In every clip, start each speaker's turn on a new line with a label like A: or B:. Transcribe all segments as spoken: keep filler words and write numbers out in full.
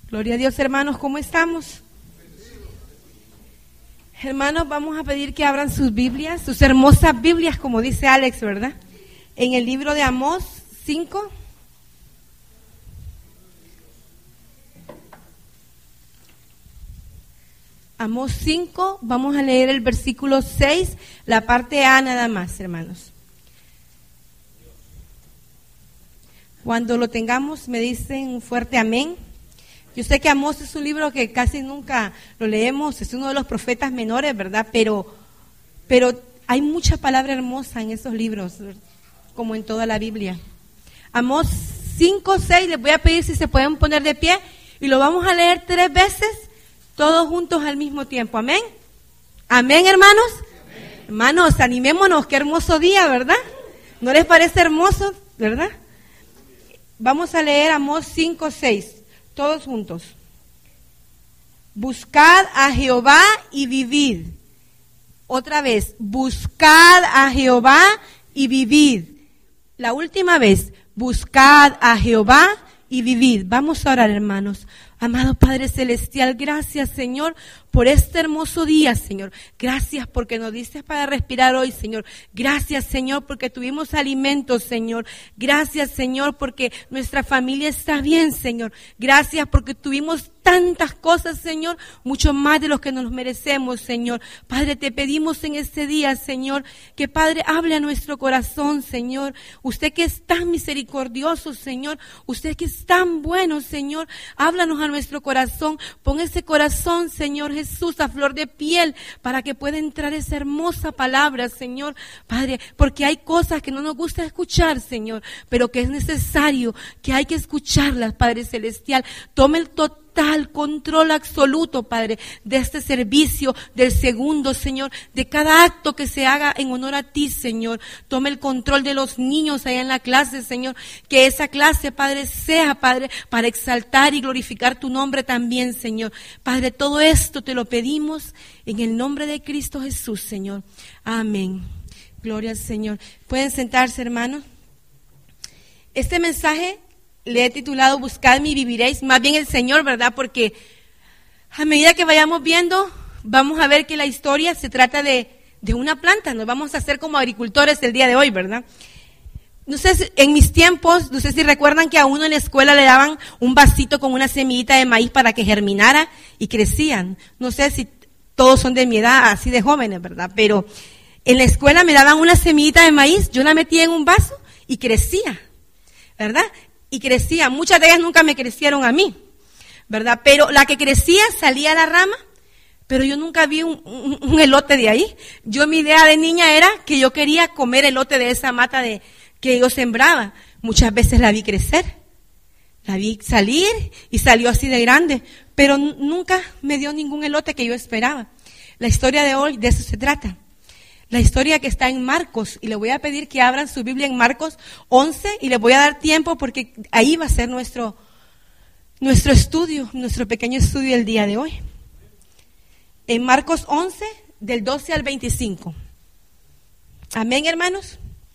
A: Gloria a Dios, hermanos, ¿cómo estamos? Hermanos, vamos a pedir que abran sus Biblias, sus hermosas Biblias, como dice Alex, ¿verdad? En el libro de Amós cinco. Amós cinco, vamos a leer el versículo seis, la parte A nada más, hermanos. Cuando lo tengamos, me dicen un fuerte amén. Yo sé que Amós es un libro que casi nunca lo leemos, es uno de los profetas menores, ¿verdad? Pero, pero hay mucha palabra hermosa en esos libros, como en toda la Biblia. Amós cinco, seis, les voy a pedir si se pueden poner de pie y lo vamos a leer tres veces, todos juntos al mismo tiempo. Amén. Amén, hermanos. Amén. Hermanos, animémonos, qué hermoso día, ¿verdad? ¿No les parece hermoso, verdad? Vamos a leer Amós cinco, seis. Todos juntos. Buscad a Jehová y vivid. Otra vez, buscad a Jehová y vivid. La última vez, buscad a Jehová y vivid. Vamos a orar, hermanos. Amado Padre Celestial, gracias, Señor, por este hermoso día, Señor. Gracias porque nos diste para respirar hoy, Señor. Gracias, Señor, porque tuvimos alimentos, Señor. Gracias, Señor, porque nuestra familia está bien, Señor. Gracias porque tuvimos tantas cosas, Señor, mucho más de lo que nos merecemos, Señor. Padre, te pedimos en este día, Señor, que Padre hable a nuestro corazón, Señor. Usted que es tan misericordioso, Señor. Usted que es tan bueno, Señor. Háblanos a nuestro corazón. Pon ese corazón, Señor Jesús, a flor de piel, para que pueda entrar esa hermosa palabra, Señor. Padre, porque hay cosas que no nos gusta escuchar, Señor, pero que es necesario, que hay que escucharlas, Padre Celestial. Tome el total Tal control absoluto, Padre, de este servicio, del segundo, Señor, de cada acto que se haga en honor a ti, Señor. Tome el control de los niños allá en la clase, Señor, que esa clase, Padre, sea, Padre, para exaltar y glorificar tu nombre también, Señor. Padre, todo esto te lo pedimos en el nombre de Cristo Jesús, Señor. Amén. Gloria al Señor. Pueden sentarse, hermanos. Este mensaje le he titulado Buscadme y viviréis, más bien el Señor, ¿verdad? Porque a medida que vayamos viendo, vamos a ver que la historia se trata de, de una planta. Nos vamos a hacer como agricultores el día de hoy, ¿verdad? No sé, si, en mis tiempos, no sé si recuerdan que a uno en la escuela le daban un vasito con una semillita de maíz para que germinara y crecían. No sé si todos son de mi edad, así de jóvenes, ¿verdad? Pero en la escuela me daban una semillita de maíz, yo la metía en un vaso y crecía, ¿verdad? Y crecía, muchas de ellas nunca me crecieron a mí, ¿verdad? Pero la que crecía salía a la rama, pero yo nunca vi un, un, un elote de ahí. Yo, mi idea de niña era que yo quería comer elote de esa mata de que yo sembraba. Muchas veces la vi crecer, la vi salir y salió así de grande, pero n- nunca me dio ningún elote que yo esperaba. La historia de hoy, de eso se trata. La historia que está en Marcos, y le voy a pedir que abran su Biblia en Marcos once, y les voy a dar tiempo porque ahí va a ser nuestro, nuestro estudio, nuestro pequeño estudio el día de hoy. En Marcos once, del doce al veinticinco. Amén, hermanos.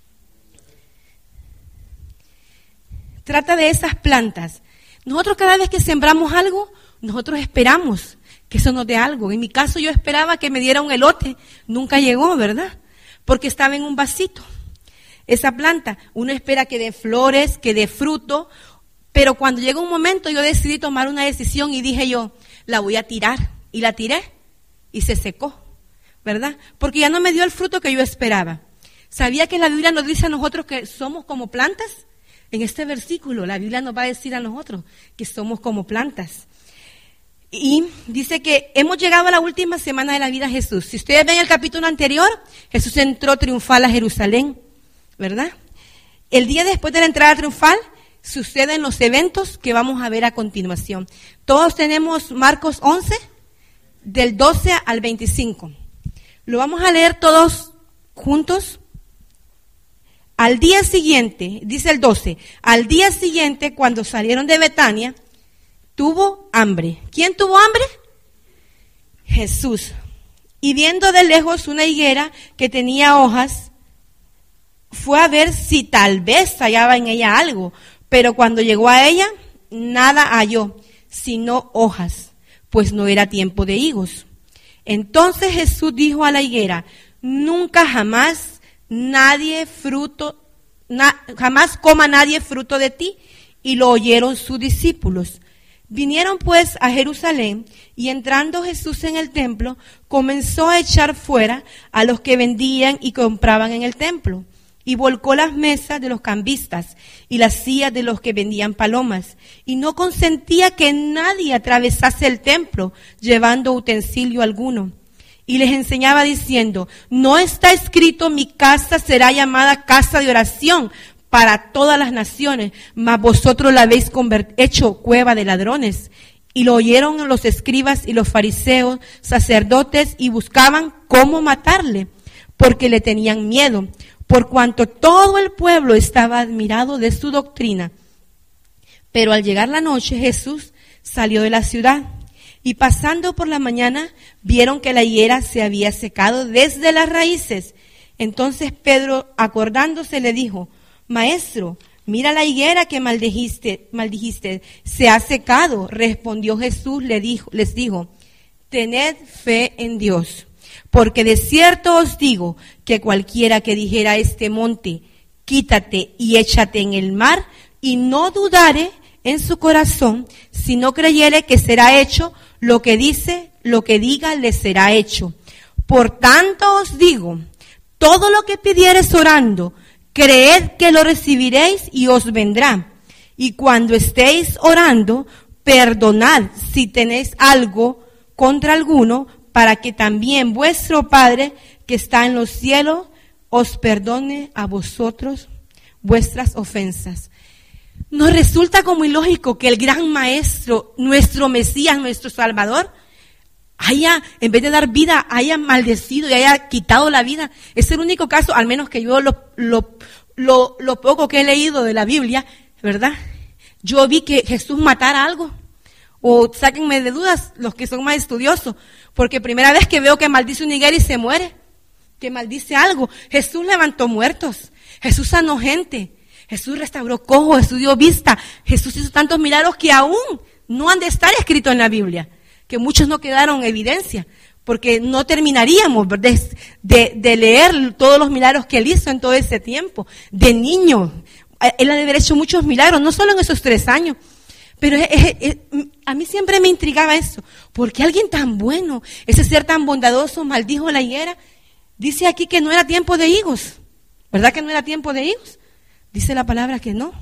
A: Trata de esas plantas. Nosotros cada vez que sembramos algo, nosotros esperamos que eso nos dé algo. En mi caso yo esperaba que me diera un elote, nunca llegó, ¿verdad? Porque estaba en un vasito. Esa planta, uno espera que dé flores, que dé fruto, pero cuando llega un momento yo decidí tomar una decisión y dije yo, la voy a tirar, y la tiré, y se secó, ¿verdad? Porque ya no me dio el fruto que yo esperaba. ¿Sabía que la Biblia nos dice a nosotros que somos como plantas? En este versículo la Biblia nos va a decir a nosotros que somos como plantas. Y dice que hemos llegado a la última semana de la vida de Jesús. Si ustedes ven el capítulo anterior, Jesús entró triunfal a Jerusalén, ¿verdad? El día después de la entrada triunfal, suceden los eventos que vamos a ver a continuación. Todos tenemos Marcos once, del doce al veinticinco. Lo vamos a leer todos juntos. Al día siguiente, dice el doce, al día siguiente, cuando salieron de Betania, tuvo hambre. ¿Quién tuvo hambre? Jesús. Y viendo de lejos una higuera que tenía hojas, fue a ver si tal vez hallaba en ella algo, pero cuando llegó a ella, nada halló, sino hojas, pues no era tiempo de higos. Entonces Jesús dijo a la higuera: nunca jamás nadie fruto, na, jamás coma nadie fruto de ti. Y lo oyeron sus discípulos. Vinieron pues a Jerusalén, y entrando Jesús en el templo, comenzó a echar fuera a los que vendían y compraban en el templo, y volcó las mesas de los cambistas y las sillas de los que vendían palomas, y no consentía que nadie atravesase el templo llevando utensilio alguno. Y les enseñaba diciendo: no está escrito, mi casa será llamada casa de oración para todas las naciones, mas vosotros la habéis hecho cueva de ladrones. Y lo oyeron los escribas y los fariseos, sacerdotes, y buscaban cómo matarle, porque le tenían miedo, por cuanto todo el pueblo estaba admirado de su doctrina. Pero al llegar la noche, Jesús salió de la ciudad, y pasando por la mañana, vieron que la higuera se había secado desde las raíces. Entonces Pedro, acordándose, le dijo: Maestro, mira la higuera que maldijiste, maldijiste, se ha secado. Respondió Jesús, le dijo, les dijo: tened fe en Dios, porque de cierto os digo que cualquiera que dijera a este monte: quítate y échate en el mar, y no dudare en su corazón, si no creyere que será hecho lo que dice, lo que diga le será hecho. Por tanto os digo, todo lo que pidiereis orando, creed que lo recibiréis y os vendrá. Y cuando estéis orando, perdonad si tenéis algo contra alguno, para que también vuestro Padre que está en los cielos os perdone a vosotros vuestras ofensas. Nos resulta como ilógico que el gran Maestro, nuestro Mesías, nuestro Salvador, haya, en vez de dar vida, haya maldecido y haya quitado la vida. Es el único caso, al menos que yo lo, lo, lo, lo poco que he leído de la Biblia, ¿verdad? Yo vi que Jesús matara algo. O sáquenme de dudas los que son más estudiosos, porque primera vez que veo que maldice una higuera y se muere, que maldice algo. Jesús levantó muertos, Jesús sanó gente, Jesús restauró cojos, Jesús dio vista, Jesús hizo tantos milagros que aún no han de estar escritos en la Biblia, que muchos no quedaron en evidencia, porque no terminaríamos de, de, de leer todos los milagros que él hizo en todo ese tiempo. De niño, él ha de haber hecho muchos milagros, no solo en esos tres años, pero es, es, es, a mí siempre me intrigaba eso, porque alguien tan bueno, ese ser tan bondadoso, maldijo la higuera. Dice aquí que no era tiempo de higos, ¿verdad que no era tiempo de higos? Dice la palabra que no.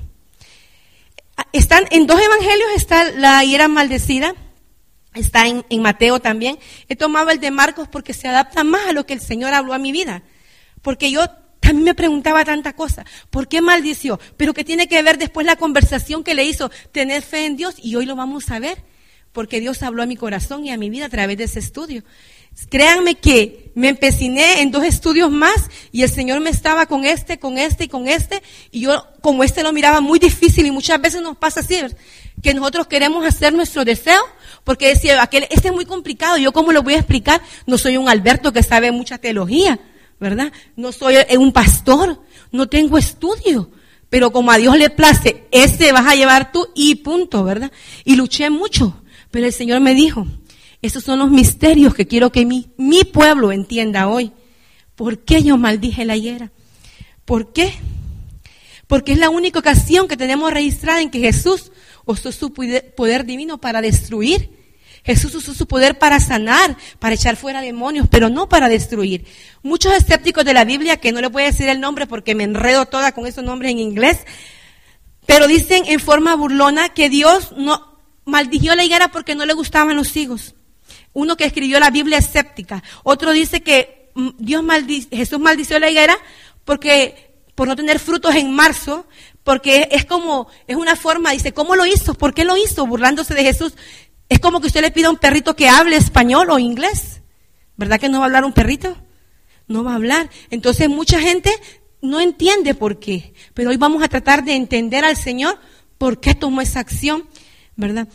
A: Están en dos evangelios, está la higuera maldecida. Está en, en Mateo también. He tomado el de Marcos porque se adapta más a lo que el Señor habló a mi vida. Porque yo también me preguntaba tanta cosa. ¿Por qué maldició? Pero que tiene que ver después la conversación que le hizo, tener fe en Dios. Y hoy lo vamos a ver. Porque Dios habló a mi corazón y a mi vida a través de ese estudio. Créanme que me empeciné en dos estudios más y el Señor me estaba con este, con este y con este. Y yo como este lo miraba muy difícil y muchas veces nos pasa así, que nosotros queremos hacer nuestro deseo. Porque decía, aquel, este es muy complicado, ¿yo cómo lo voy a explicar? No soy un Alberto que sabe mucha teología, ¿verdad? No soy un pastor, no tengo estudio. Pero como a Dios le place, ese vas a llevar tú y punto, ¿verdad? Y luché mucho, pero el Señor me dijo, esos son los misterios que quiero que mi, mi pueblo entienda hoy. ¿Por qué yo maldije la higuera? ¿Por qué? Porque es la única ocasión que tenemos registrada en que Jesús usó su poder divino para destruir. Jesús usó su poder para sanar, para echar fuera demonios, pero no para destruir. Muchos escépticos de la Biblia, que no les voy a decir el nombre porque me enredo toda con esos nombres en inglés, pero dicen en forma burlona que Dios no maldijo la higuera porque no le gustaban los higos. Uno que escribió la Biblia escéptica. Otro dice que Dios maldice, Jesús maldició la higuera porque por no tener frutos en marzo, porque es como, es una forma, dice, ¿cómo lo hizo? ¿Por qué lo hizo? Burlándose de Jesús. Es como que usted le pida a un perrito que hable español o inglés. ¿Verdad que no va a hablar un perrito? No va a hablar. Entonces mucha gente no entiende por qué. Pero hoy vamos a tratar de entender al Señor por qué tomó esa acción, ¿verdad?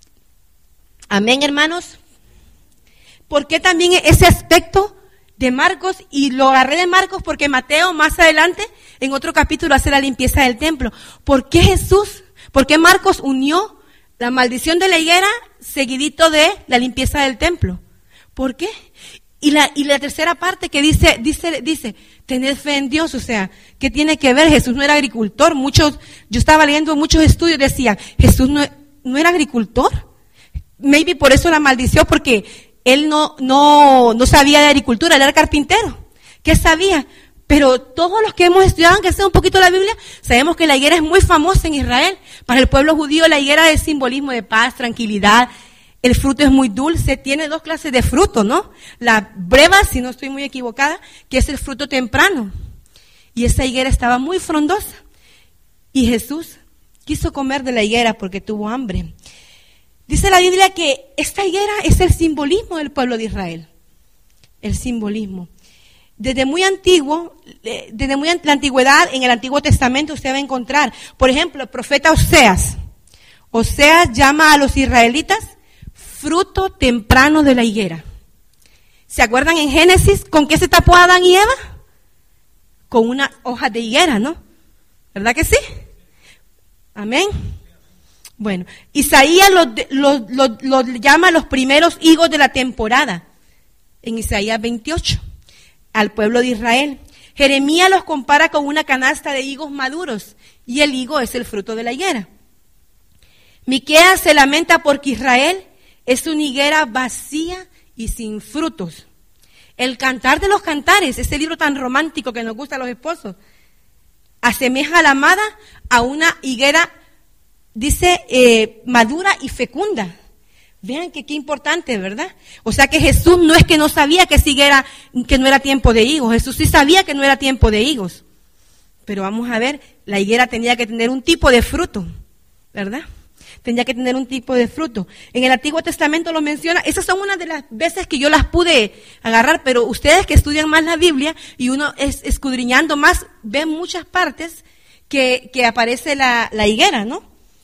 A: Amén, hermanos. ¿Por qué también ese aspecto de Marcos? Y lo agarré de Marcos porque Mateo más adelante, en otro capítulo, hace la limpieza del templo. ¿Por qué Jesús? ¿Por qué Marcos unió La maldición de la higuera, seguidito de la limpieza del templo. ¿Por qué? Y la, y la tercera parte que dice, dice, dice, tener fe en Dios, o sea, ¿qué tiene que ver? Jesús no era agricultor. Muchos, yo estaba leyendo muchos estudios, decían, Jesús no, no era agricultor. Maybe por eso la maldición, porque él no, no, no sabía de agricultura, él era carpintero. ¿Qué sabía? Pero todos los que hemos estudiado, aunque sea un poquito la Biblia, sabemos que la higuera es muy famosa en Israel. Para el pueblo judío la higuera es simbolismo de paz, tranquilidad. El fruto es muy dulce, tiene dos clases de fruto, ¿no? La breva, si no estoy muy equivocada, que es el fruto temprano. Y esa higuera estaba muy frondosa. Y Jesús quiso comer de la higuera porque tuvo hambre. Dice la Biblia que esta higuera es el simbolismo del pueblo de Israel. El simbolismo. Desde muy antiguo, desde muy la antigüedad, en el Antiguo Testamento usted va a encontrar, por ejemplo, el profeta Oseas. Oseas llama a los israelitas fruto temprano de la higuera. ¿Se acuerdan en Génesis con qué se tapó Adán y Eva? Con una hoja de higuera, ¿no? ¿Verdad que sí? Amén. Bueno, Isaías los lo, lo, lo llama los primeros higos de la temporada, en Isaías veintiocho, al pueblo de Israel. Jeremías los compara con una canasta de higos maduros, y el higo es el fruto de la higuera. Miqueas se lamenta porque Israel es una higuera vacía y sin frutos. El Cantar de los Cantares, ese libro tan romántico que nos gusta a los esposos, asemeja a la amada a una higuera, dice, eh, madura y fecunda. Vean que qué importante, ¿verdad? O sea que Jesús no es que no sabía que esa higuera, que no era tiempo de higos. Jesús sí sabía que no era tiempo de higos. Pero vamos a ver, la higuera tenía que tener un tipo de fruto, ¿verdad? Tenía que tener un tipo de fruto. En el Antiguo Testamento lo menciona. Esas son una de las veces que yo las pude agarrar, pero ustedes que estudian más la Biblia y uno es escudriñando más, ven muchas partes que, que aparece la, la higuera, ¿no?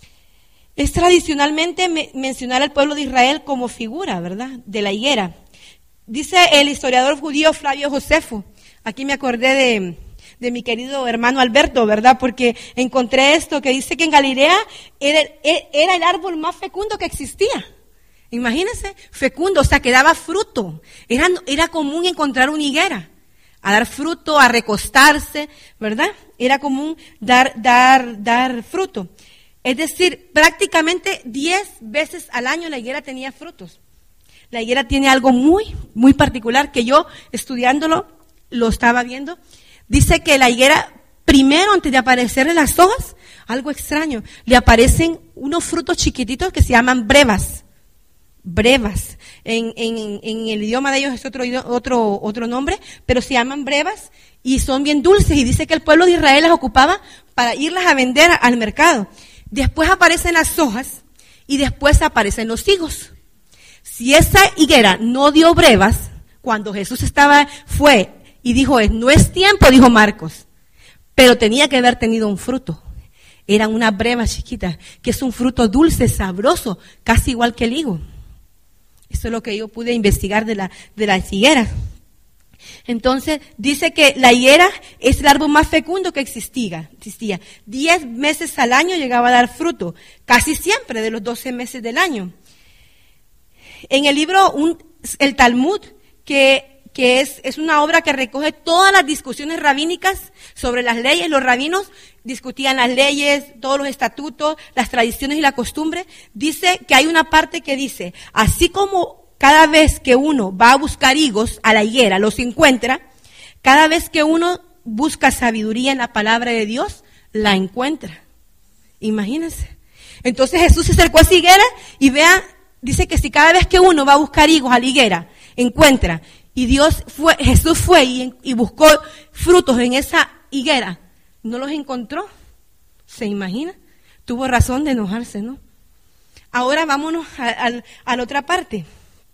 A: Es tradicionalmente me, mencionar al pueblo de Israel como figura, ¿verdad?, de la higuera. Dice el historiador judío Flavio Josefo, aquí me acordé de, de mi querido hermano Alberto, ¿verdad?, porque encontré esto que dice que en Galilea era, era el árbol más fecundo que existía. Imagínense, fecundo, o sea, que daba fruto. Era, era común encontrar una higuera, a dar fruto, a recostarse, ¿verdad? Era común dar, dar, dar fruto. Es decir, prácticamente diez veces al año la higuera tenía frutos. La higuera tiene algo muy, muy particular que yo, estudiándolo, lo estaba viendo. Dice que la higuera, primero, antes de aparecerle las hojas, algo extraño, le aparecen unos frutos chiquititos que se llaman brevas. Brevas. En, en, en el idioma de ellos es otro, otro, otro nombre, pero se llaman brevas y son bien dulces. Y dice que el pueblo de Israel las ocupaba para irlas a vender al mercado. Después aparecen las hojas y después aparecen los higos. Si esa higuera no dio brevas, cuando Jesús estaba, fue y dijo, no es tiempo, dijo Marcos, pero tenía que haber tenido un fruto. Eran unas brevas chiquitas, que es un fruto dulce, sabroso, casi igual que el higo. Eso es lo que yo pude investigar de la, de las higueras. Entonces, dice que la higuera es el árbol más fecundo que existía. existía. Diez meses al año llegaba a dar fruto, casi siempre de los doce meses del año. En el libro, un, el Talmud, que, que es, es una obra que recoge todas las discusiones rabínicas sobre las leyes, los rabinos discutían las leyes, todos los estatutos, las tradiciones y la costumbre, dice que hay una parte que dice, así como cada vez que uno va a buscar higos a la higuera, los encuentra. Cada vez que uno busca sabiduría en la palabra de Dios, la encuentra. Imagínense. Entonces Jesús se acercó a esa higuera y vea, dice que si cada vez que uno va a buscar higos a la higuera, encuentra. Y Dios fue, Jesús fue y, y buscó frutos en esa higuera, no los encontró. ¿Se imagina? Tuvo razón de enojarse, ¿no? Ahora vámonos a, a, a la otra parte.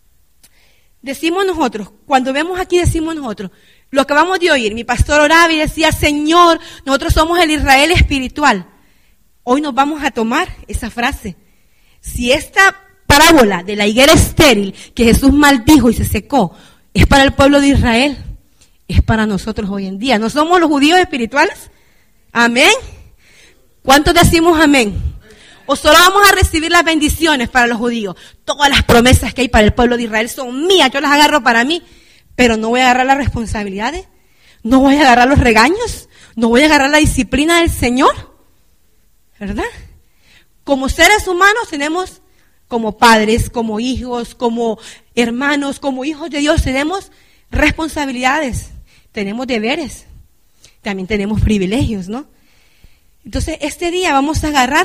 A: Decimos nosotros, cuando vemos aquí decimos nosotros, lo acabamos de oír, mi pastor oraba y decía, Señor, nosotros somos el Israel espiritual. Hoy nos vamos a tomar esa frase. Si esta parábola de la higuera estéril que Jesús maldijo y se secó, es para el pueblo de Israel, es para nosotros hoy en día. ¿No somos los judíos espirituales? Amén. ¿Cuántos decimos amén? O solo vamos a recibir las bendiciones para los judíos. Todas las promesas que hay para el pueblo de Israel son mías, yo las agarro para mí. Pero no voy a agarrar las responsabilidades, no voy a agarrar los regaños, no voy a agarrar la disciplina del Señor. ¿Verdad? Como seres humanos tenemos, como padres, como hijos, como hermanos, como hijos de Dios, tenemos responsabilidades, tenemos deberes, también tenemos privilegios, ¿no? Entonces, este día vamos a agarrar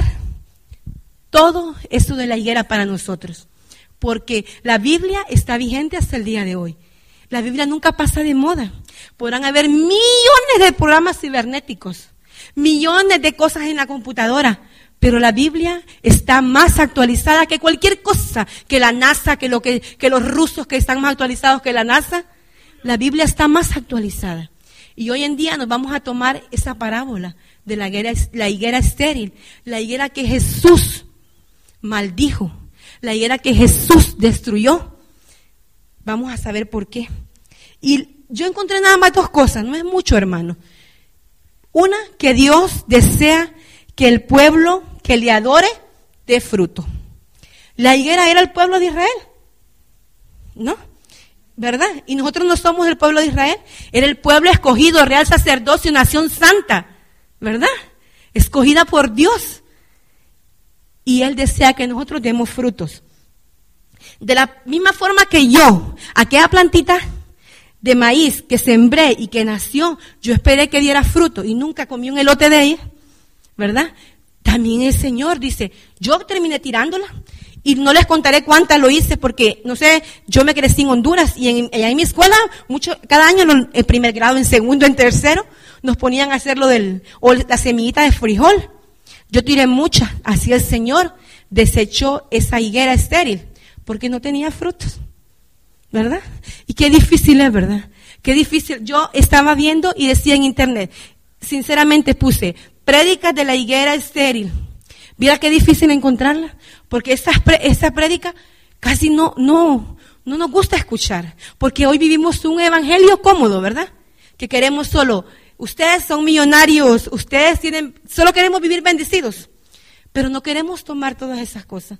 A: todo esto de la higuera para nosotros, porque la Biblia está vigente hasta el día de hoy. La Biblia nunca pasa de moda. Podrán haber millones de programas cibernéticos, millones de cosas en la computadora, pero la Biblia está más actualizada que cualquier cosa, que la NASA, que, lo que, que los rusos que están más actualizados que la NASA. La Biblia está más actualizada. Y hoy en día nos vamos a tomar esa parábola de la higuera, la higuera estéril, la higuera que Jesús maldijo, la higuera que Jesús destruyó. Vamos a saber por qué. Y yo encontré nada más dos cosas, no es mucho, hermano. Una, que Dios desea que el pueblo que le adore dé fruto. La higuera era el pueblo de Israel, ¿no? ¿Verdad? Y nosotros no somos el pueblo de Israel, era el pueblo escogido, real sacerdocio, nación santa, ¿verdad? Escogida por Dios. Y Él desea que nosotros demos frutos. De la misma forma que yo, aquella plantita de maíz que sembré y que nació, yo esperé que diera fruto y nunca comí un elote de ella, ¿verdad? También el Señor dice, yo terminé tirándola y no les contaré cuántas lo hice porque, no sé, yo me crecí en Honduras y en, en mi escuela, mucho, cada año en primer grado, en segundo, en tercero, nos ponían a hacer lo del, o la semillita de frijol. Yo tiré muchas, así el Señor desechó esa higuera estéril porque no tenía frutos, ¿verdad? Y qué difícil es, ¿verdad? Qué difícil. Yo estaba viendo y decía en internet, sinceramente puse, prédicas de la higuera estéril. Mira qué difícil encontrarla, porque esa, esa prédica casi no, no, no nos gusta escuchar, porque hoy vivimos un evangelio cómodo, ¿verdad? Que queremos solo, ustedes son millonarios, ustedes tienen, solo queremos vivir bendecidos, pero no queremos tomar todas esas cosas.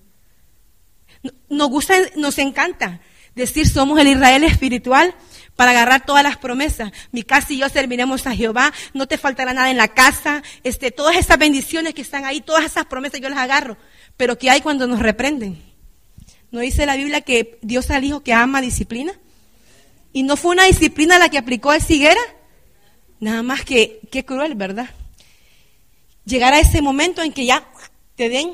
A: Nos gusta, nos encanta decir somos el Israel espiritual para agarrar todas las promesas. Mi casa y yo serviremos a Jehová, no te faltará nada en la casa, este, todas esas bendiciones que están ahí, todas esas promesas yo las agarro. Pero ¿qué hay cuando nos reprenden? ¿No dice la Biblia que Dios al hijo que ama disciplina? ¿Y no fue una disciplina la que aplicó a esa higuera? Nada más que, qué cruel, ¿verdad? Llegar a ese momento en que ya te den,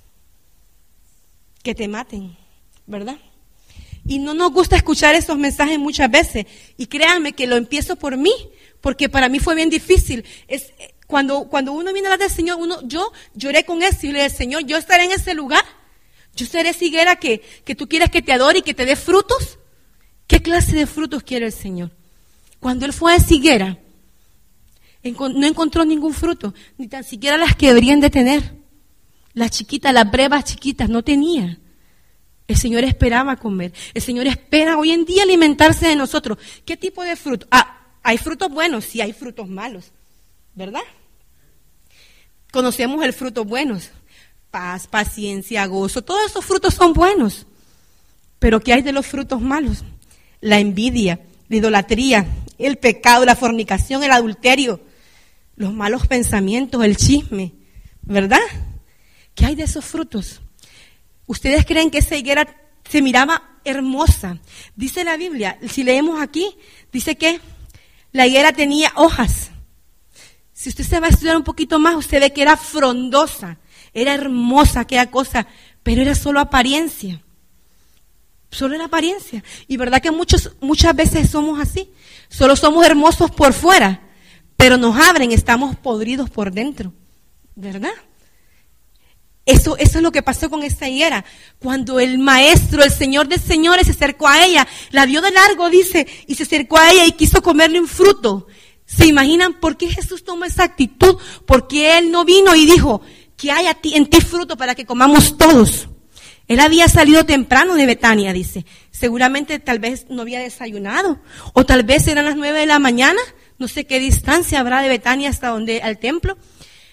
A: que te maten, ¿verdad? Y no nos gusta escuchar esos mensajes muchas veces. Y créanme que lo empiezo por mí, porque para mí fue bien difícil. Es, cuando, cuando uno viene a hablar del Señor, uno, yo lloré con eso y le dije, Señor, yo estaré en ese lugar. Yo seré esa higuera que, que tú quieres que te adore y que te dé frutos. ¿Qué clase de frutos quiere el Señor? Cuando Él fue a esa higuera, no encontró ningún fruto, ni tan siquiera las que deberían de tener. Las chiquitas, las brevas chiquitas, no tenía. El Señor esperaba comer. El Señor espera hoy en día alimentarse de nosotros. ¿Qué tipo de fruto? Ah, hay frutos buenos, sí hay frutos malos, ¿verdad? Conocemos el fruto buenos. Paz, paciencia, gozo, todos esos frutos son buenos. Pero ¿qué hay de los frutos malos? La envidia, la idolatría, el pecado, la fornicación, el adulterio, los malos pensamientos, el chisme, ¿verdad? ¿Qué hay de esos frutos? ¿Ustedes creen que esa higuera se miraba hermosa? Dice la Biblia, si leemos aquí, dice que la higuera tenía hojas. Si usted se va a estudiar un poquito más, usted ve que era frondosa, era hermosa aquella cosa, pero era solo apariencia. Solo era apariencia. Y verdad que muchos, muchas veces somos así. Solo somos hermosos por fuera, pero nos abren, estamos podridos por dentro. ¿Verdad? Eso, eso es lo que pasó con esta higuera. Cuando el maestro, el Señor de señores, se acercó a ella, la vio de largo, dice, y se acercó a ella y quiso comerle un fruto. ¿Se imaginan por qué Jesús tomó esa actitud? Porque Él no vino y dijo, que hay a ti, en ti fruto para que comamos todos. Él había salido temprano de Betania, dice. Seguramente tal vez no había desayunado. O tal vez eran las nueve de la mañana. No sé qué distancia habrá de Betania hasta donde, al templo.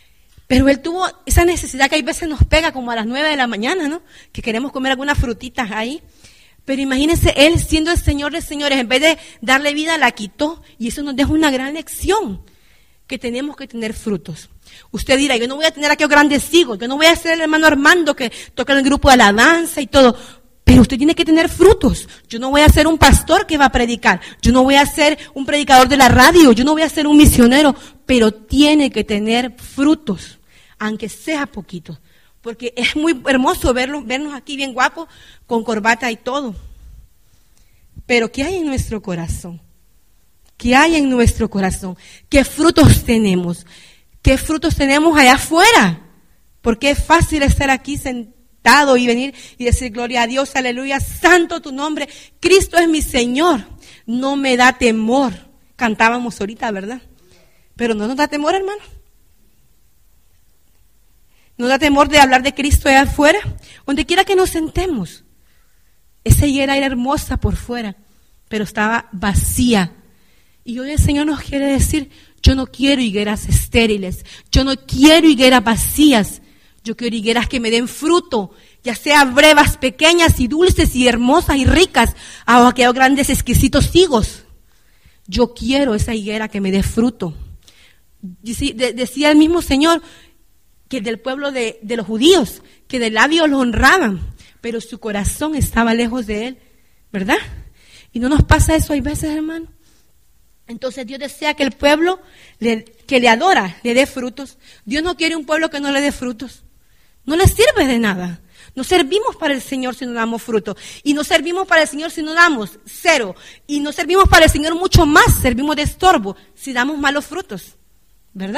A: Pero él tuvo esa necesidad que hay veces nos pega como a las nueve de la mañana, ¿no? Que queremos comer algunas frutitas ahí. Pero imagínense, él siendo el Señor de señores, en vez de darle vida, la quitó. Y eso nos deja una gran lección, que tenemos que tener frutos. Usted dirá, yo no voy a tener aquellos grandes hijos, yo no voy a ser el hermano Armando que toca en el grupo de alabanza y todo. Pero usted tiene que tener frutos. Yo no voy a ser un pastor que va a predicar. Yo no voy a ser un predicador de la radio. Yo no voy a ser un misionero. Pero tiene que tener frutos, aunque sea poquito. Porque es muy hermoso verlo, vernos aquí bien guapos, con corbata y todo. Pero ¿qué hay en nuestro corazón? ¿Qué hay en nuestro corazón? ¿Qué frutos tenemos? ¿Qué frutos tenemos allá afuera? Porque es fácil estar aquí sentado y venir y decir gloria a Dios, aleluya, santo tu nombre, Cristo es mi Señor. No me da temor. Cantábamos ahorita, ¿verdad? Pero no nos da temor, hermano. ¿Nos da temor de hablar de Cristo allá afuera? Donde quiera que nos sentemos. Esa higuera era hermosa por fuera, pero estaba vacía. Y hoy el Señor nos quiere decir, yo no quiero higueras estériles, yo no quiero higueras vacías, yo quiero higueras que me den fruto, ya sea brevas, pequeñas y dulces y hermosas y ricas, o aquellos grandes exquisitos higos. Yo quiero esa higuera que me dé fruto. Decía el mismo Señor, que del pueblo de, de los judíos, que de labios lo honraban, pero su corazón estaba lejos de él, ¿verdad? Y no nos pasa eso hay veces, hermano. Entonces Dios desea que el pueblo le, que le adora le dé frutos. Dios no quiere un pueblo que no le dé frutos. No le sirve de nada. No servimos para el Señor si no damos fruto. Y no servimos para el Señor si no damos cero. Y no servimos para el Señor mucho más, servimos de estorbo si damos malos frutos. ¿Verdad?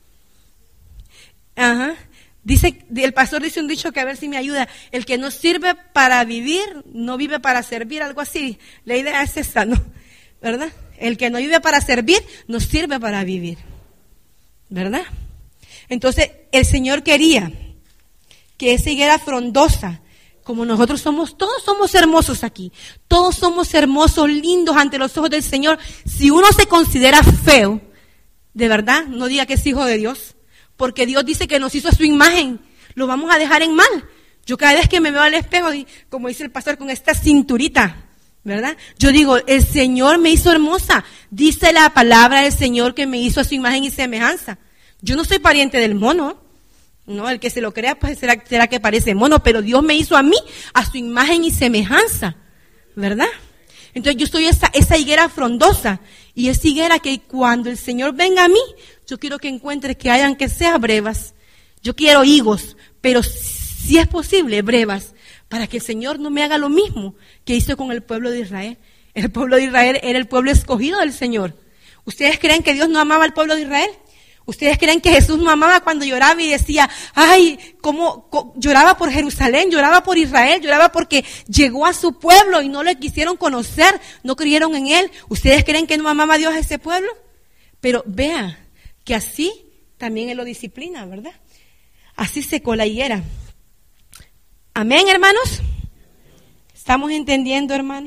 A: Ajá. Dice, el pastor dice un dicho que a ver si me ayuda. El que no sirve para vivir, no vive para servir, algo así. La idea es esta, ¿no? ¿Verdad? El que no vive para servir, no sirve para vivir. ¿Verdad? Entonces, el Señor quería que esa higuera frondosa, como nosotros somos, todos somos hermosos aquí. Todos somos hermosos, lindos ante los ojos del Señor. Si uno se considera feo, de verdad, no diga que es hijo de Dios. Porque Dios dice que nos hizo a su imagen. Lo vamos a dejar en mal. Yo cada vez que me veo al espejo, y como dice el pastor, con esta cinturita, ¿verdad? Yo digo, el Señor me hizo hermosa. Dice la palabra del Señor que me hizo a su imagen y semejanza. Yo no soy pariente del mono. No, el que se lo crea, pues será, será que parece mono. Pero Dios me hizo a mí a su imagen y semejanza. ¿Verdad? Entonces yo soy esa, esa higuera frondosa. Y esa higuera que cuando el Señor venga a mí, yo quiero que encuentre que hayan que sea brevas. Yo quiero higos, pero si es posible, brevas, para que el Señor no me haga lo mismo que hizo con el pueblo de Israel. El pueblo de Israel era el pueblo escogido del Señor. ¿Ustedes creen que Dios no amaba al pueblo de Israel? ¿Ustedes creen que Jesús no amaba cuando lloraba y decía, ay, cómo, cómo lloraba por Jerusalén, lloraba por Israel, lloraba porque llegó a su pueblo y no le quisieron conocer, no creyeron en él? ¿Ustedes creen que no amaba a Dios a ese pueblo? Pero vea que así también él lo disciplina, ¿verdad? Así secó la higuera. Amén, hermanos. ¿Estamos entendiendo, hermano?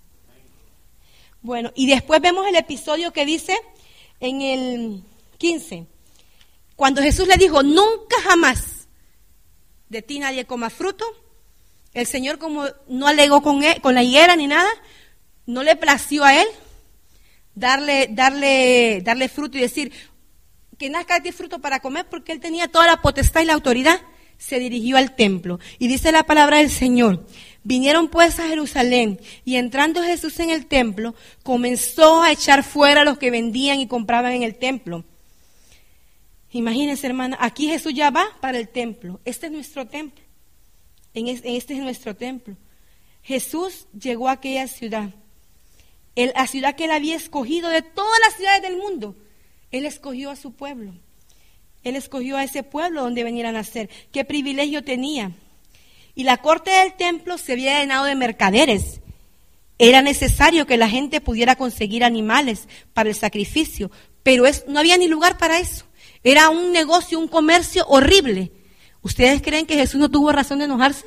A: Bueno, y después vemos el episodio que dice en el quince, cuando Jesús le dijo, nunca jamás de ti nadie coma fruto, el Señor, como no alegó con él, con la higuera ni nada, no le plació a él darle, darle, darle fruto y decir, que nazca de ti fruto para comer, porque él tenía toda la potestad y la autoridad. Se dirigió al templo y dice la palabra del Señor, vinieron pues a Jerusalén y entrando Jesús en el templo comenzó a echar fuera a los que vendían y compraban en el templo. Imagínense, hermana, aquí Jesús ya va para el templo. Este es nuestro templo. En este es nuestro templo. Jesús llegó a aquella ciudad, el, la ciudad que él había escogido de todas las ciudades del mundo. Él escogió a su pueblo. Él escogió a ese pueblo donde venir a nacer. Qué privilegio tenía. Y la corte del templo se había llenado de mercaderes. Era necesario que la gente pudiera conseguir animales para el sacrificio, pero es, no había ni lugar para eso. Era un negocio, un comercio horrible. ¿Ustedes creen que Jesús no tuvo razón de enojarse?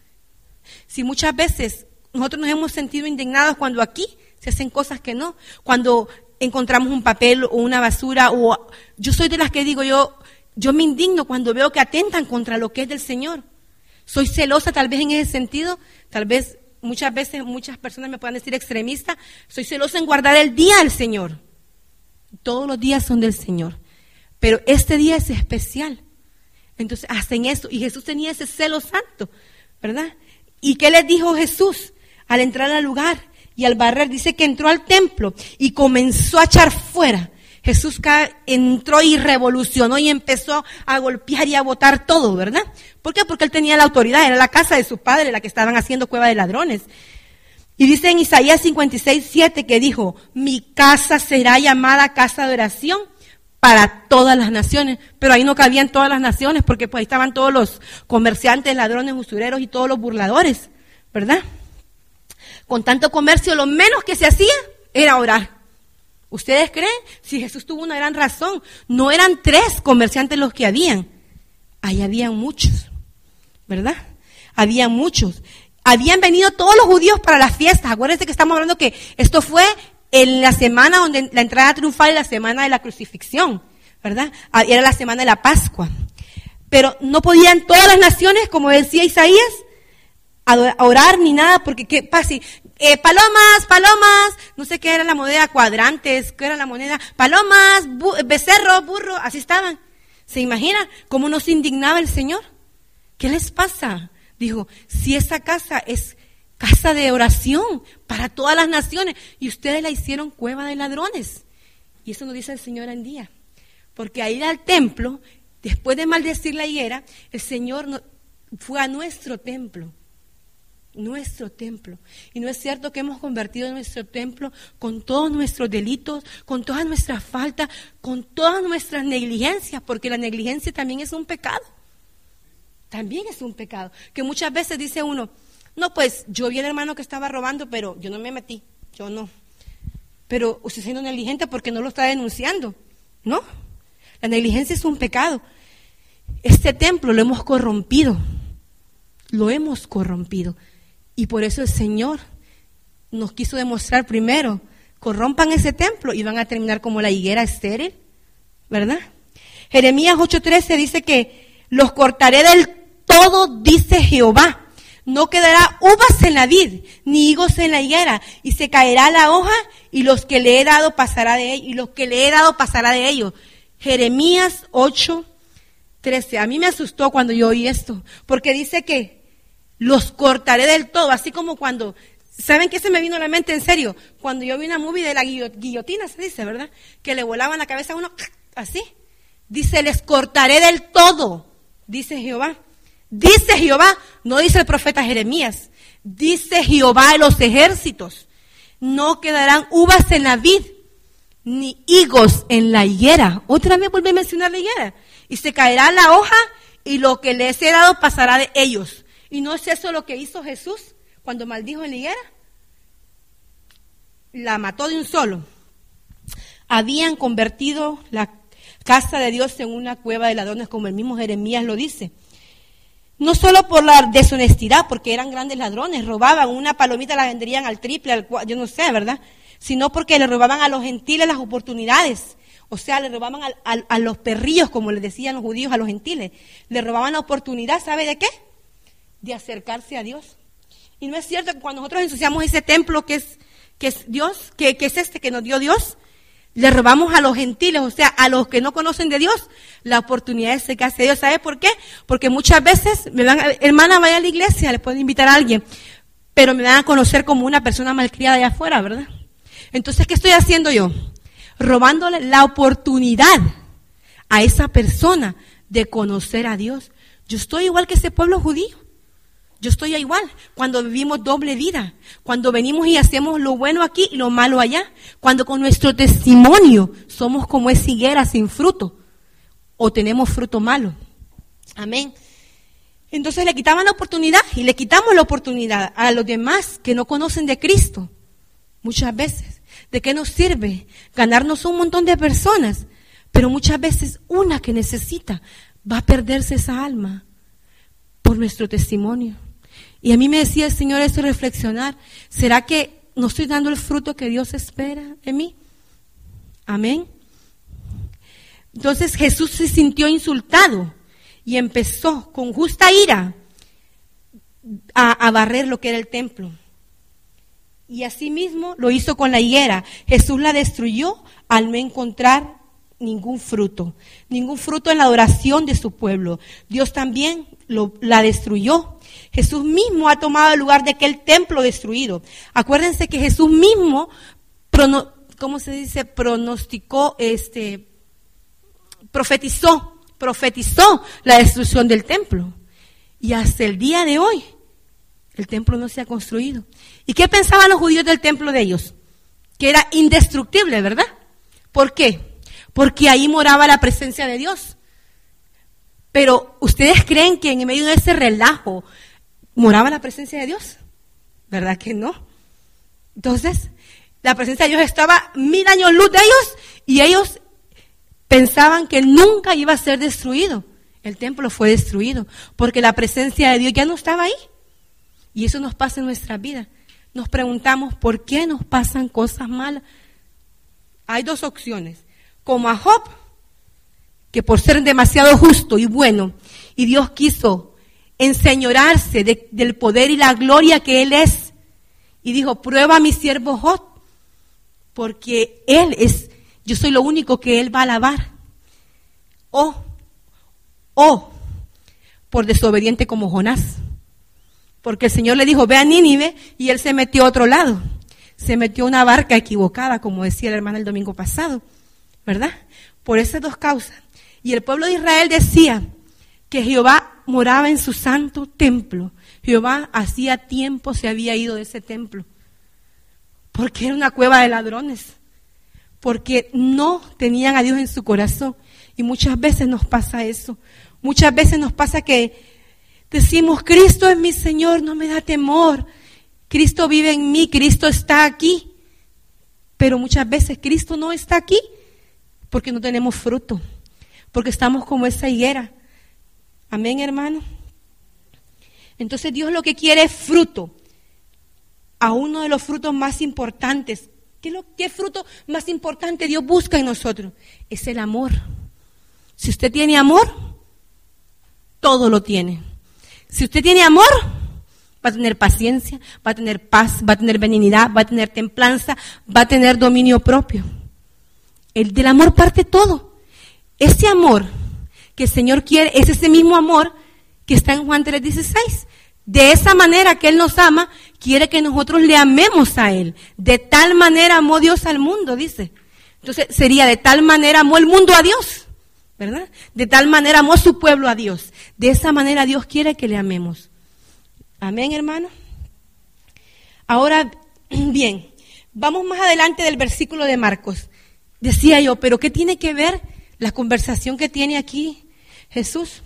A: Si muchas veces nosotros nos hemos sentido indignados cuando aquí se hacen cosas que no, cuando encontramos un papel o una basura, o yo soy de las que digo, yo Yo me indigno cuando veo que atentan contra lo que es del Señor. Soy celosa tal vez en ese sentido, tal vez muchas veces muchas personas me puedan decir extremista. Soy celosa en guardar el día del Señor. Todos los días son del Señor, pero este día es especial. Entonces hacen eso, y Jesús tenía ese celo santo, ¿verdad? ¿Y qué les dijo Jesús al entrar al lugar y al barrer? Dice que entró al templo y comenzó a echar fuera. Jesús entró y revolucionó y empezó a golpear y a botar todo, ¿verdad? ¿Por qué? Porque él tenía la autoridad, era la casa de su padre la que estaban haciendo cueva de ladrones. Y dice en Isaías cincuenta y seis, siete que dijo, mi casa será llamada casa de oración para todas las naciones. Pero ahí no cabían todas las naciones porque pues ahí estaban todos los comerciantes, ladrones, usureros y todos los burladores, ¿verdad? Con tanto comercio, lo menos que se hacía era orar. ¿Ustedes creen? Si Jesús tuvo una gran razón, no eran tres comerciantes los que habían, ahí habían muchos, ¿verdad? Habían muchos. Habían venido todos los judíos para las fiestas. Acuérdense que estamos hablando que esto fue en la semana donde la entrada triunfal y la semana de la crucifixión, ¿verdad? Era la semana de la Pascua. Pero no podían todas las naciones, como decía Isaías, a orar ni nada, porque qué pasa. Eh, palomas, palomas, no sé qué era la moneda, cuadrantes, qué era la moneda, palomas, bu- becerro, burro, así estaban. ¿Se imaginan cómo nos indignaba el Señor? ¿Qué les pasa? Dijo, si esa casa es casa de oración para todas las naciones y ustedes la hicieron cueva de ladrones. Y eso nos dice el Señor en día. Porque a ir al templo, después de maldecir la higuera, el Señor no, fue a nuestro templo. Nuestro templo. Y no es cierto que hemos convertido nuestro templo con todos nuestros delitos, con todas nuestras faltas, con todas nuestras negligencias, porque la negligencia también es un pecado. También es un pecado. Que muchas veces dice uno, no, pues yo vi al hermano que estaba robando, pero yo no me metí, yo no. Pero usted está siendo negligente porque no lo está denunciando, ¿no? La negligencia es un pecado. Este templo lo hemos corrompido, lo hemos corrompido. Y por eso el Señor nos quiso demostrar primero, corrompan ese templo y van a terminar como la higuera estéril, ¿verdad? Jeremías ocho trece dice que los cortaré del todo, dice Jehová. No quedará uvas en la vid, ni higos en la higuera, y se caerá la hoja, y los que le he dado pasará de ellos, y los que le he dado pasará de ellos. Jeremías ocho trece. A mí me asustó cuando yo oí esto, porque dice que los cortaré del todo, así como cuando, ¿saben qué se me vino a la mente en serio? Cuando yo vi una movie de la guillotina, se dice, ¿verdad? Que le volaban la cabeza a uno, así. Dice, les cortaré del todo, dice Jehová. Dice Jehová, no dice el profeta Jeremías, dice Jehová de los ejércitos. No quedarán uvas en la vid, ni higos en la higuera. Otra vez vuelve a mencionar la higuera. Y se caerá la hoja, y lo que les he dado pasará de ellos. ¿Y no es eso lo que hizo Jesús cuando maldijo en la higuera? La mató de un solo. Habían convertido la casa de Dios en una cueva de ladrones, como el mismo Jeremías lo dice. No solo por la deshonestidad, porque eran grandes ladrones, robaban una palomita, la venderían al triple, al cuatro, yo no sé, ¿verdad? Sino porque le robaban a los gentiles las oportunidades. O sea, le robaban a, a, a los perrillos, como les decían los judíos a los gentiles. Le robaban la oportunidad, ¿sabe de qué? De acercarse a Dios. Y no es cierto que cuando nosotros ensuciamos ese templo que es, que es Dios, que, que es este que nos dio Dios, le robamos a los gentiles, o sea, a los que no conocen de Dios, la oportunidad de acercarse a Dios. ¿Sabe por qué? Porque muchas veces me van a, hermana, vaya a la iglesia, le pueden invitar a alguien, pero me van a conocer como una persona malcriada allá afuera, ¿verdad? Entonces, ¿qué estoy haciendo yo? Robándole la oportunidad a esa persona de conocer a Dios. Yo estoy igual que ese pueblo judío. Yo estoy igual, cuando vivimos doble vida, cuando venimos y hacemos lo bueno aquí y lo malo allá, cuando con nuestro testimonio somos como esa higuera sin fruto, o tenemos fruto malo. Amén. Entonces le quitaban la oportunidad y le quitamos la oportunidad a los demás que no conocen de Cristo. Muchas veces, ¿de qué nos sirve ganarnos un montón de personas? Pero muchas veces una que necesita va a perderse esa alma por nuestro testimonio. Y a mí me decía el Señor eso, reflexionar, ¿será que no estoy dando el fruto que Dios espera de mí? Amén. Entonces Jesús se sintió insultado y empezó con justa ira a, a barrer lo que era el templo. Y asimismo lo hizo con la higuera. Jesús la destruyó al no encontrar ningún fruto, ningún fruto en la adoración de su pueblo. Dios también lo, la destruyó. Jesús mismo ha tomado el lugar de aquel templo destruido. Acuérdense que Jesús mismo, prono, ¿cómo se dice? Pronosticó, este, profetizó, profetizó la destrucción del templo. Y hasta el día de hoy, el templo no se ha construido. ¿Y qué pensaban los judíos del templo de ellos? Que era indestructible, ¿verdad? ¿Por qué? Porque ahí moraba la presencia de Dios. Pero, ¿ustedes creen que en medio de ese relajo moraba la presencia de Dios? ¿Verdad que no? Entonces, la presencia de Dios estaba mil años luz de ellos y ellos pensaban que nunca iba a ser destruido. El templo fue destruido porque la presencia de Dios ya no estaba ahí. Y eso nos pasa en nuestra vida. Nos preguntamos por qué nos pasan cosas malas. Hay dos opciones. Como a Job, que por ser demasiado justo y bueno, y Dios quiso enseñorarse de, del poder y la gloria que Él es, y dijo, prueba a mi siervo Job, porque Él es, yo soy lo único que Él va a alabar. O, o, por desobediente como Jonás, porque el Señor le dijo, ve a Nínive, y Él se metió a otro lado, se metió a una barca equivocada, como decía la hermana el domingo pasado, ¿verdad? Por esas dos causas. Y el pueblo de Israel decía que Jehová moraba en su santo templo. Jehová hacía tiempo se había ido de ese templo, porque era una cueva de ladrones, porque no tenían a Dios en su corazón. Y muchas veces nos pasa eso. Muchas veces nos pasa que decimos, Cristo es mi Señor, no me da temor. Cristo vive en mí, Cristo está aquí. Pero muchas veces Cristo no está aquí porque no tenemos fruto, porque estamos como esa higuera. Amén, hermano. Entonces Dios lo que quiere es fruto. A uno de los frutos más importantes. ¿Qué, es lo, qué fruto más importante Dios busca en nosotros? Es el amor. Si usted tiene amor, todo lo tiene. Si usted tiene amor, va a tener paciencia, va a tener paz, va a tener benignidad, va a tener templanza, va a tener dominio propio. El del amor parte todo. Ese amor que el Señor quiere es ese mismo amor que está en Juan tres dieciséis. De esa manera que Él nos ama, quiere que nosotros le amemos a Él. De tal manera amó Dios al mundo, dice. Entonces sería de tal manera amó el mundo a Dios, ¿verdad? De tal manera amó su pueblo a Dios. De esa manera Dios quiere que le amemos. Amén, hermano. Ahora, bien, vamos más adelante del versículo de Marcos. Decía yo, pero ¿qué tiene que ver la conversación que tiene aquí Jesús?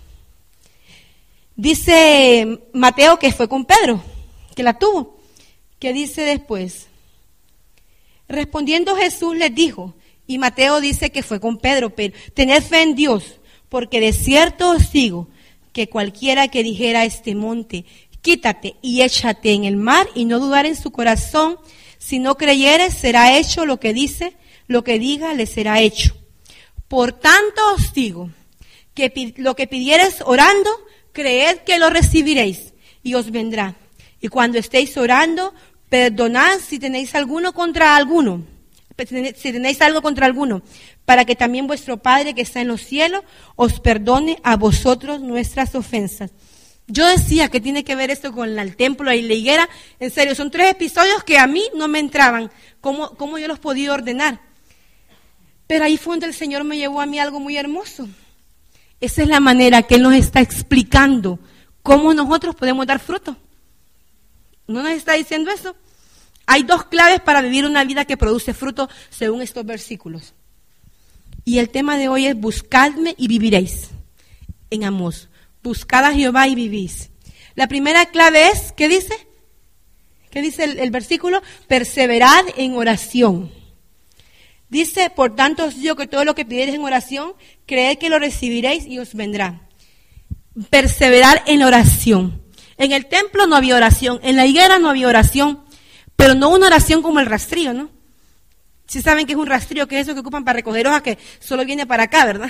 A: Dice Mateo que fue con Pedro, que la tuvo. ¿Qué dice después? Respondiendo Jesús les dijo, y Mateo dice que fue con Pedro, pero tened fe en Dios, porque de cierto os digo que cualquiera que dijera a este monte, quítate y échate en el mar, y no dudar en su corazón, si no creyere, será hecho lo que dice, lo que diga le será hecho. Por tanto os digo, que lo que pidiereis orando, creed que lo recibiréis, y os vendrá. Y cuando estéis orando, perdonad si tenéis alguno contra alguno, si tenéis algo contra alguno, para que también vuestro Padre que está en los cielos os perdone a vosotros nuestras ofensas. Yo decía que tiene que ver esto con el templo y la higuera. En serio, son tres episodios que a mí no me entraban. ¿Cómo, cómo yo los podía ordenar? Pero ahí fue donde el Señor me llevó a mí algo muy hermoso. Esa es la manera que Él nos está explicando cómo nosotros podemos dar fruto. ¿No nos está diciendo eso? Hay dos claves para vivir una vida que produce fruto según estos versículos. Y el tema de hoy es buscadme y viviréis. En Amós. Buscad a Jehová y vivís. La primera clave es, ¿qué dice? ¿Qué dice el, el versículo? Perseverad en oración. Dice, por tanto os digo que todo lo que pidiereis en oración, creed que lo recibiréis y os vendrá. Perseverar en la oración. En el templo no había oración, en la higuera no había oración, pero no una oración como el rastrillo, ¿no? Si saben que es un rastrillo, que es eso que ocupan para recoger hojas, que solo viene para acá, ¿verdad?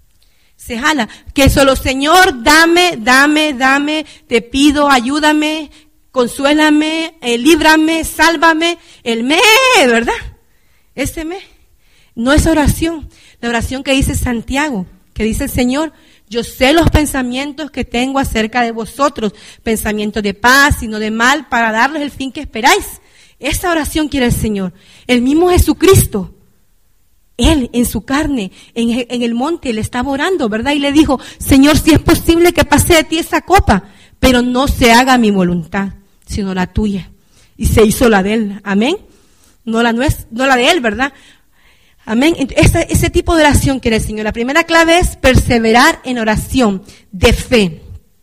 A: Se jala. Que solo, Señor, dame, dame, dame, te pido, ayúdame, consuélame, eh, líbrame, sálvame, el me, ¿verdad? Ese me. No es oración. La oración que dice Santiago, que dice el Señor, yo sé los pensamientos que tengo acerca de vosotros, pensamientos de paz y no de mal, para darles el fin que esperáis. Esa oración quiere el Señor. El mismo Jesucristo, Él en su carne, en, en el monte, le estaba orando, ¿verdad? Y le dijo, Señor, si es posible que pase de ti esa copa, pero no se haga mi voluntad, sino la tuya. Y se hizo la de Él, amén. No la, nuestra, no la de Él, ¿verdad? Amén. Ese, ese tipo de oración quiere el Señor. La primera clave es perseverar en oración de fe.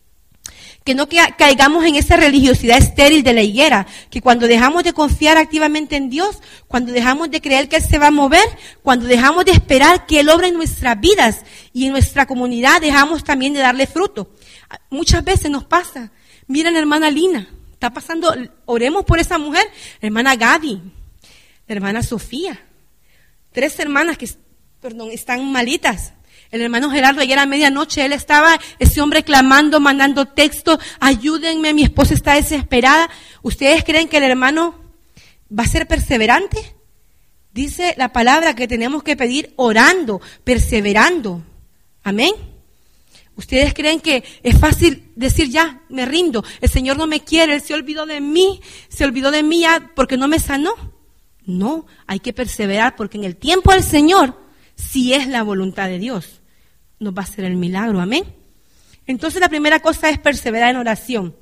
A: Que no caigamos en esa religiosidad estéril de la higuera, que cuando dejamos de confiar activamente en Dios, cuando dejamos de creer que Él se va a mover, cuando dejamos de esperar que Él obra en nuestras vidas y en nuestra comunidad, dejamos también de darle fruto. Muchas veces nos pasa. Miren, hermana Lina, está pasando, oremos por esa mujer, hermana Gaby, la hermana Sofía, tres hermanas que, perdón, están malitas. El hermano Gerardo, ayer a medianoche, él estaba, ese hombre clamando, mandando texto, ayúdenme, mi esposa está desesperada. ¿Ustedes creen que el hermano va a ser perseverante? Dice la palabra que tenemos que pedir orando, perseverando. Amén. ¿Ustedes creen que es fácil decir ya, me rindo, el Señor no me quiere, Él se olvidó de mí, se olvidó de mí ya porque no me sanó? No, hay que perseverar porque en el tiempo del Señor, si es la voluntad de Dios, nos va a hacer el milagro, amén. Entonces la primera cosa es perseverar en oración,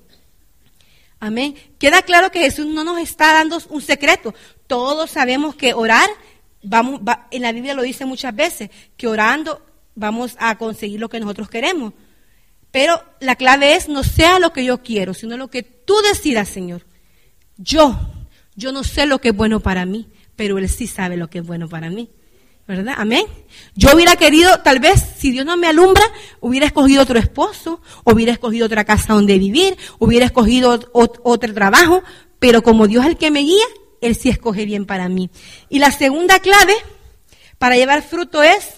A: amén. Queda claro que Jesús no nos está dando un secreto. Todos sabemos que orar, vamos, va, en la Biblia lo dice muchas veces, que orando vamos a conseguir lo que nosotros queremos. Pero la clave es, no sea lo que yo quiero, sino lo que tú decidas, Señor. Yo, yo no sé lo que es bueno para mí, pero Él sí sabe lo que es bueno para mí. ¿Verdad? Amén. Yo hubiera querido, tal vez, si Dios no me alumbra, hubiera escogido otro esposo, hubiera escogido otra casa donde vivir, hubiera escogido ot- otro trabajo, pero como Dios es el que me guía, Él sí escoge bien para mí. Y la segunda clave para llevar fruto es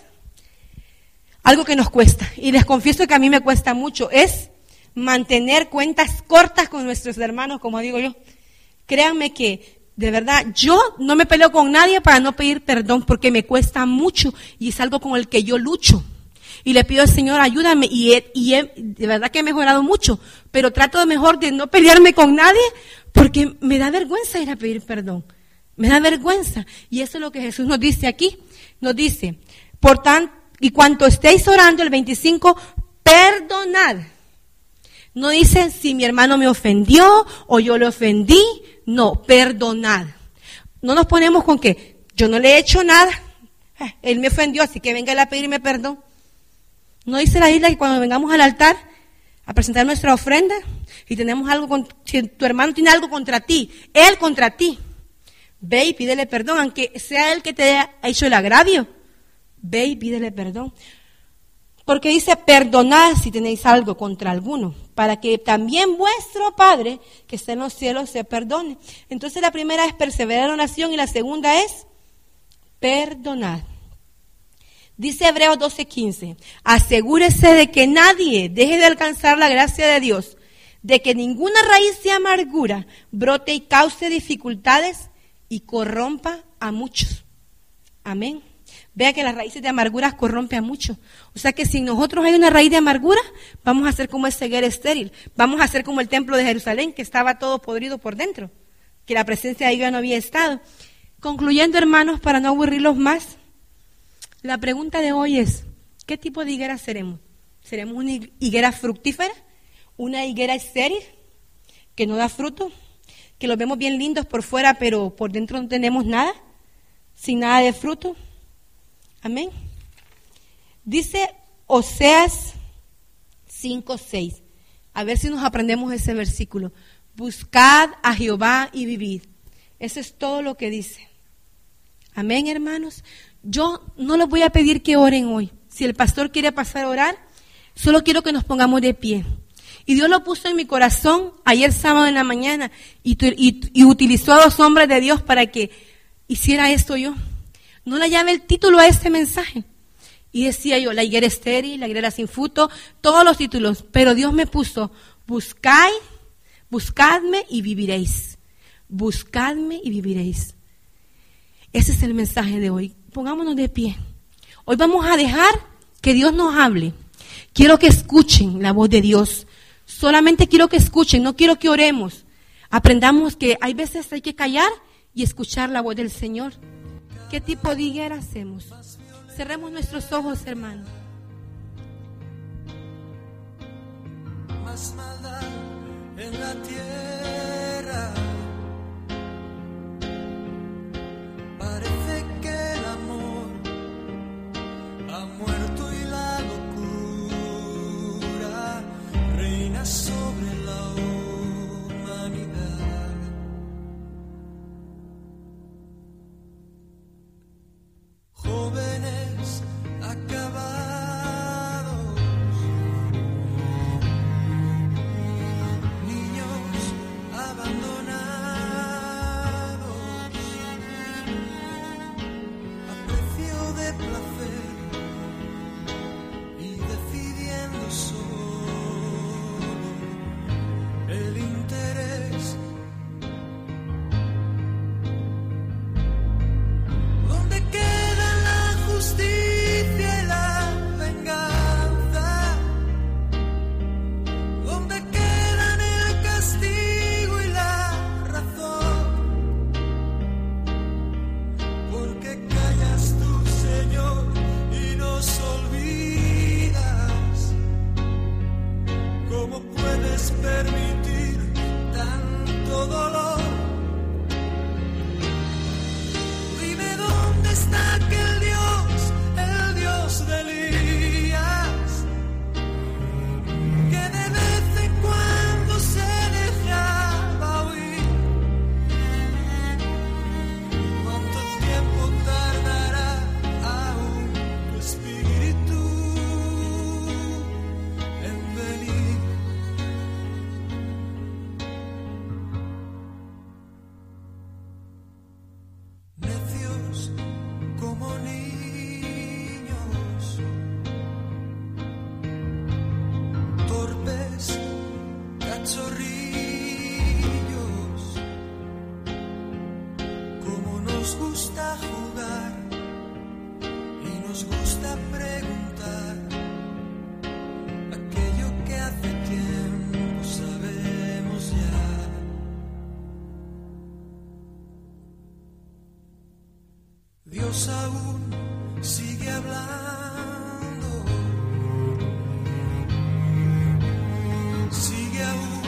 A: algo que nos cuesta. Y les confieso que a mí me cuesta mucho, es mantener cuentas cortas con nuestros hermanos, como digo yo. Créanme que de verdad, yo no me peleo con nadie para no pedir perdón porque me cuesta mucho y es algo con el que yo lucho. Y le pido al Señor, ayúdame y, he, y he, de verdad que he mejorado mucho, pero trato de mejor de no pelearme con nadie porque me da vergüenza ir a pedir perdón. Me da vergüenza. Y eso es lo que Jesús nos dice aquí. Nos dice, por tanto, y cuanto estéis orando, el veinticinco, perdonad. No dice si mi hermano me ofendió o yo le ofendí. No, perdonad. No nos ponemos con que yo no le he hecho nada. Eh, él me ofendió, así que venga él a pedirme perdón. No dice la Biblia que cuando vengamos al altar a presentar nuestra ofrenda y tenemos algo, con, si tu hermano tiene algo contra ti, él contra ti, ve y pídele perdón, aunque sea él que te haya hecho el agravio. Ve y pídele perdón. Porque dice, perdonad si tenéis algo contra alguno, para que también vuestro Padre, que está en los cielos, se perdone. Entonces la primera es perseverar en oración y la segunda es perdonar. Dice Hebreos doce quince, asegúrese de que nadie deje de alcanzar la gracia de Dios, de que ninguna raíz de amargura brote y cause dificultades y corrompa a muchos. Amén. Vea que las raíces de amargura corrompen a muchos. O sea que si en nosotros hay una raíz de amargura, vamos a ser como ese ceguera estéril. Vamos a ser como el templo de Jerusalén, que estaba todo podrido por dentro, que la presencia de Dios no había estado. Concluyendo, hermanos, para no aburrirlos más, la pregunta de hoy es, ¿qué tipo de higuera seremos? ¿Seremos una higuera fructífera? ¿Una higuera estéril que no da fruto? ¿Que los vemos bien lindos por fuera, pero por dentro no tenemos nada? ¿Sin nada de fruto? Amén. Dice Oseas cinco seis. A ver si nos aprendemos ese versículo. Buscad a Jehová y vivid. Eso es todo lo que dice. Amén, hermanos. Yo no les voy a pedir que oren hoy. Si el pastor quiere pasar a orar, solo quiero que nos pongamos de pie. Y Dios lo puso en mi corazón ayer sábado en la mañana y, y, y utilizó a dos hombres de Dios para que hiciera esto yo. No le hallaba el título a este mensaje. Y decía yo, la higuera estéril, la higuera sin fruto, todos los títulos. Pero Dios me puso, buscad, buscadme y viviréis. Buscadme y viviréis. Ese es el mensaje de hoy. Pongámonos de pie. Hoy vamos a dejar que Dios nos hable. Quiero que escuchen la voz de Dios. Solamente quiero que escuchen, no quiero que oremos. Aprendamos que hay veces hay que callar y escuchar la voz del Señor. ¿Qué tipo de higuera hacemos? Cerremos nuestros ojos, hermano.
B: Más maldad en la tierra. Parece que el amor ha muerto y la locura reina sobre la humanidad. Jóvenes acabados, niños abandonados, a precio de placer y decidiendo solo el interés. ¿Dónde queda la justicia y la venganza? ¿Dónde quedan el castigo y la razón? ¿Por qué callas tú, Señor, y nos olvidas? ¿Cómo puedes permitir tanto dolor? Dime dónde está aquel Dios, el Dios de Elías, que de vez en cuando se dejaba oír. ¿Cuánto tiempo tardará aún tu espíritu en venir? Necios como niños, torpes cachorrillos, como nos gusta jugar y nos gusta preguntar aquello que hace tiempo sabemos ya. Dios aún sigue hablando, sigue aún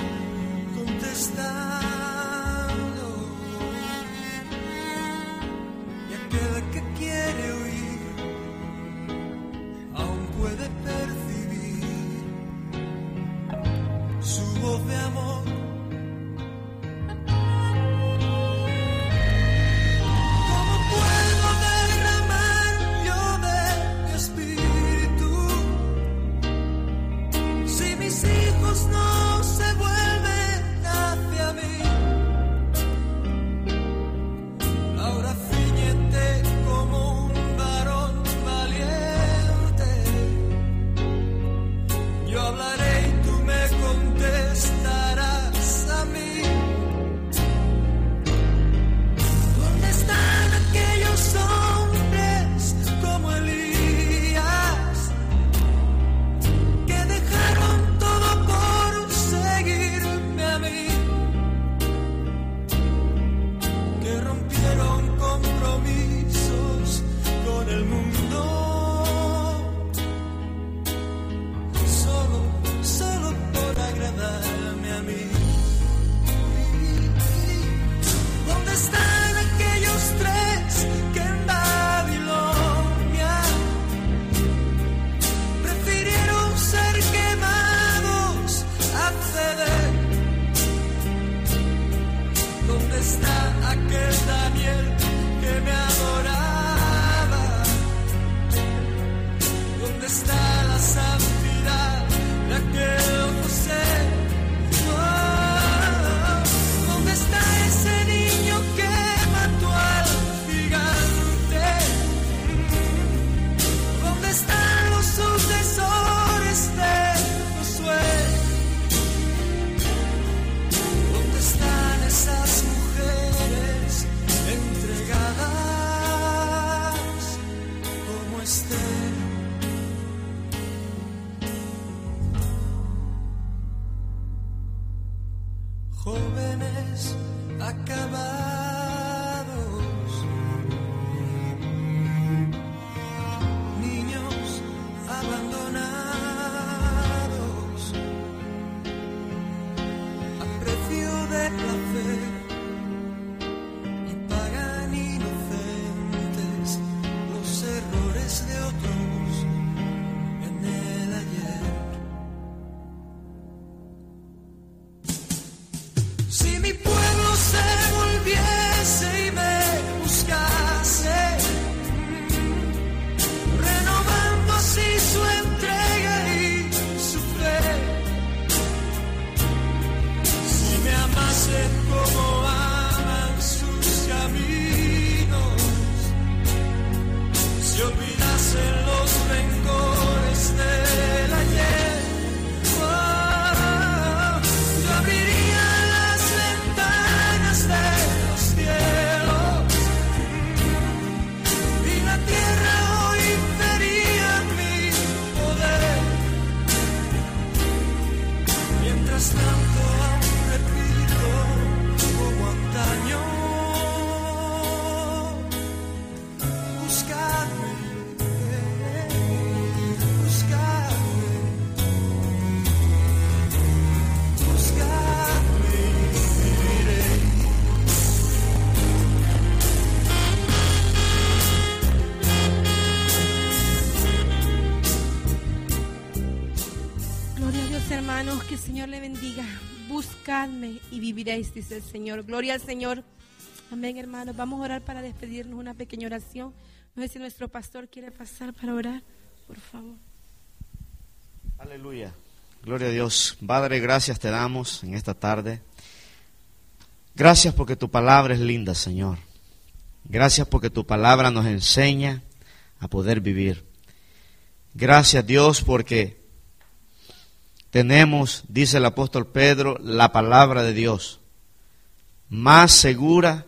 B: contestando, y aquel que quiere oír aún puede percibir su voz de amor. ¿Cómo puedo derramar yo de mi espíritu si mis hijos no se vuelven hacia mí? Ahora ciñete como un varón valiente. Yo hablaré y tú me contestarás a mí. ¿Dónde están aquellos hombres como Elías que dejaron todo por seguirme a mí? Que rompieron compromisos con el mundo solo, solo por agradarme a mí. ¿Dónde están aquellos tres que en Babilonia prefirieron ser quemados a ceder? ¿Dónde está aquel Daniel que me adoraba? ¿Dónde está la santidad de aquel José? Oh, ¿dónde está ese niño que mató al gigante? jóvenes acabados, niños abandonados, a precio de placer, y pagan inocentes los errores de otros en el ayer. Si mi pueblo se volviese y me buscase, renovando así su entrega y su fe, si me amase como aman sus caminos, si olvidasen los rencores del ayer, oh, yo abriría las ventanas de los cielos y la tierra hoy vería mi poder. Mientras tanto aún repito como antaño, buscadme, buscadme, buscadme y viviréis.
A: Gloria a Dios, hermanos, que el Señor le bendiga. Buscadme y viviréis, dice el Señor. Gloria al Señor. Amén, hermanos. Vamos a orar para despedirnos, una pequeña oración. No sé si nuestro pastor quiere pasar para orar, por favor.
C: Aleluya. Gloria a Dios. Padre, gracias te damos en esta tarde. Gracias porque tu palabra es linda, Señor. Gracias porque tu palabra nos enseña a poder vivir. Gracias, Dios, porque tenemos, dice el apóstol Pedro, la palabra de Dios, más segura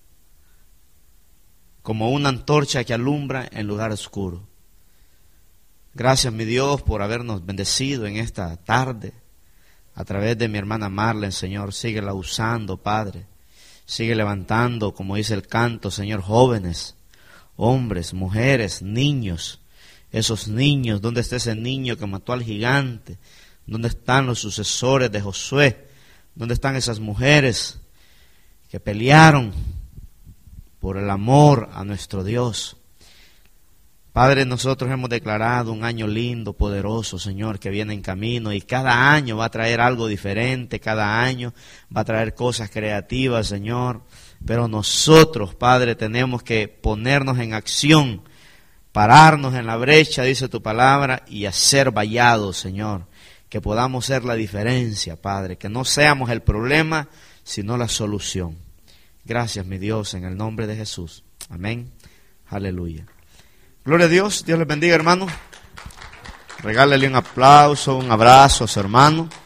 C: como una antorcha que alumbra en lugar oscuro. Gracias, mi Dios, por habernos bendecido en esta tarde a través de mi hermana Marlene, Señor. Síguela usando, Padre. Sigue levantando, como dice el canto, Señor, jóvenes, hombres, mujeres, niños. Esos niños, ¿dónde está ese niño que mató al gigante? ¿Dónde están los sucesores de Josué? ¿Dónde están esas mujeres que pelearon por el amor a nuestro Dios? Padre, nosotros hemos declarado un año lindo, poderoso, Señor, que viene en camino, y cada año va a traer algo diferente, cada año va a traer cosas creativas, Señor. Pero nosotros, Padre, tenemos que ponernos en acción, pararnos en la brecha, dice tu palabra, y hacer vallados, Señor. Que podamos ser la diferencia, Padre, que no seamos el problema, sino la solución. Gracias, mi Dios, en el nombre de Jesús. Amén. Aleluya. Gloria a Dios. Dios les bendiga, hermano. Regálele un aplauso, un abrazo a su hermano.